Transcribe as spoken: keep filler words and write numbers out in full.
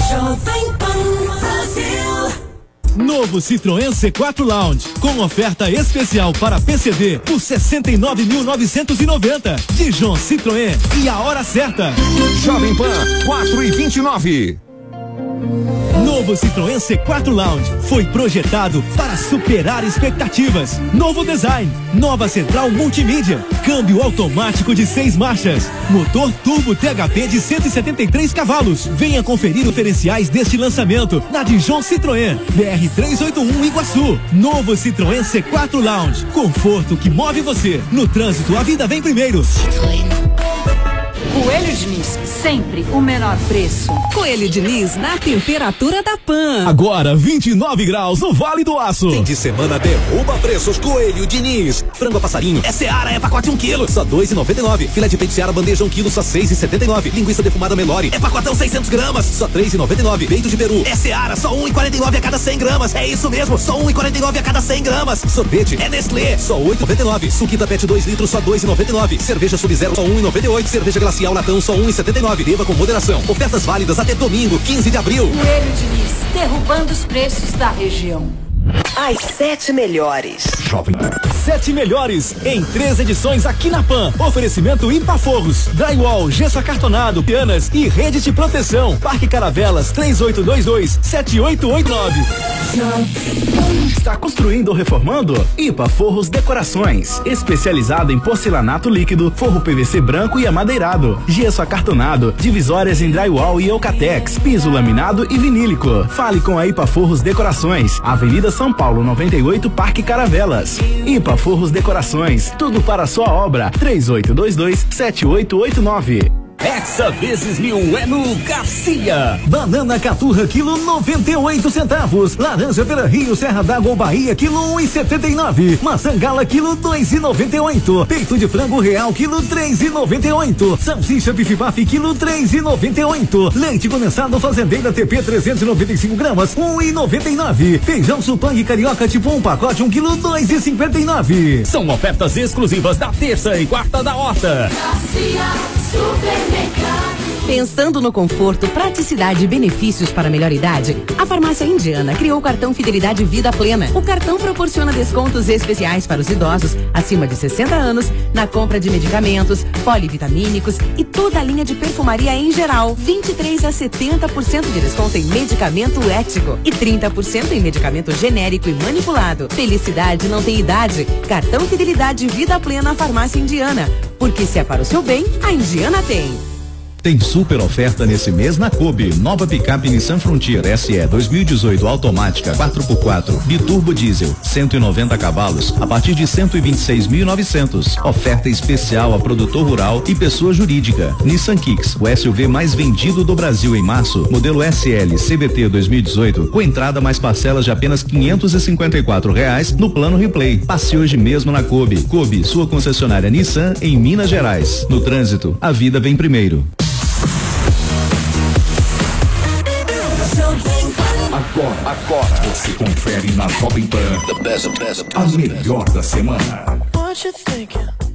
Jovem Pan Brasil. Novo Citroën C quatro Lounge, com oferta especial para P C D por sessenta e nove mil novecentos e noventa. Dijon Citroën e a hora certa. Jovem Pan, quatro e vinte e nove. Novo Citroën C quatro Lounge foi projetado para superar expectativas. Novo design, nova central multimídia, câmbio automático de seis marchas, motor turbo T H P de cento e setenta e três cavalos. Venha conferir os diferenciais deste lançamento na Dijon Citroën, B R trezentos e oitenta e um Iguaçu. Novo Citroën C quatro Lounge, conforto que move você. No trânsito, a vida vem primeiro. Coelho Diniz, sempre o menor preço. Coelho Diniz na temperatura da Pan. Agora vinte e nove graus no Vale do Aço. Fim de semana derruba preços Coelho Diniz. Frango a passarinho é Seara, é pacote um quilo, só dois e noventa e nove. Filé de peito Seara bandeja um quilo, só seis e setenta e nove. Linguiça defumada Melori é pacotão seiscentos gramas, só três e noventa e nove. Peito de peru é Seara, só um e quarenta e nove a cada cem gramas. É isso mesmo, só um e quarenta e nove a cada cem gramas. Sorvete é Nestlé, só oito e noventa e nove. Suquita Pet dois litros, só dois e noventa e nove. Cerveja Sub-Zero, só um e noventa e oito. Cerveja Glacial Latão, só um e setenta e nove. Beba com moderação. Ofertas válidas até domingo, quinze de abril. Coelho Diniz, derrubando os preços da região. As sete melhores. Jovem Sete melhores em três edições aqui na Pan. Oferecimento Ipaforros, drywall, gesso acartonado, pianas e rede de proteção. Parque Caravelas três oito dois dois, sete oito oito nove. Está construindo ou reformando? Ipaforros Decorações, especializado em porcelanato líquido, forro P V C branco e amadeirado, gesso acartonado, divisórias em drywall e Eucatex, piso laminado e vinílico. Fale com a Ipaforros Decorações, Avenida São Paulo noventa e oito, Parque Caravelas. Ipaforros Decorações, tudo para a sua obra. três oito dois dois, sete oito oito nove. Essa vezes mil é no Garcia. Banana caturra quilo noventa e oito centavos. Laranja Vera Rio Serra d'Água ou Bahia quilo um e setenta e nove. Maçã Gala quilo dois e noventa e oito. Peito de frango real quilo três e noventa e oito. Salsicha Bife Baf quilo três e noventa e oito. Leite condensado Fazendeira T P trezentos e noventa e cinco gramas um e noventa e nove. Feijão Supang Carioca tipo um pacote um quilo dois e cinquenta e nove. São ofertas exclusivas da terça e quarta da Horta. Garcia Supermercado. Pensando no conforto, praticidade e benefícios para a melhor idade, a Farmácia Indiana criou o cartão Fidelidade Vida Plena. O cartão proporciona descontos especiais para os idosos acima de sessenta anos na compra de medicamentos, polivitamínicos e toda a linha de perfumaria em geral. vinte e três a setenta por cento de desconto em medicamento ético e trinta por cento em medicamento genérico e manipulado. Felicidade não tem idade. Cartão Fidelidade Vida Plena Farmácia Indiana. Porque se é para o seu bem, a Indiana tem. Tem super oferta nesse mês na Kobe. Nova picape Nissan Frontier S E dois mil e dezoito automática quatro por quatro, biturbo diesel, cento e noventa cavalos, a partir de cento e vinte e seis mil e novecentos. Oferta especial a produtor rural e pessoa jurídica. Nissan Kicks, o S U V mais vendido do Brasil em março, modelo S L C V T dois mil e dezoito, com entrada mais parcelas de apenas quinhentos e cinquenta e quatro reais no plano Replay. Passe hoje mesmo na Kobe. Kobe, sua concessionária Nissan em Minas Gerais. No trânsito, a vida vem primeiro. Agora, agora você confere na Jovem Pan a melhor da semana. What you thinking?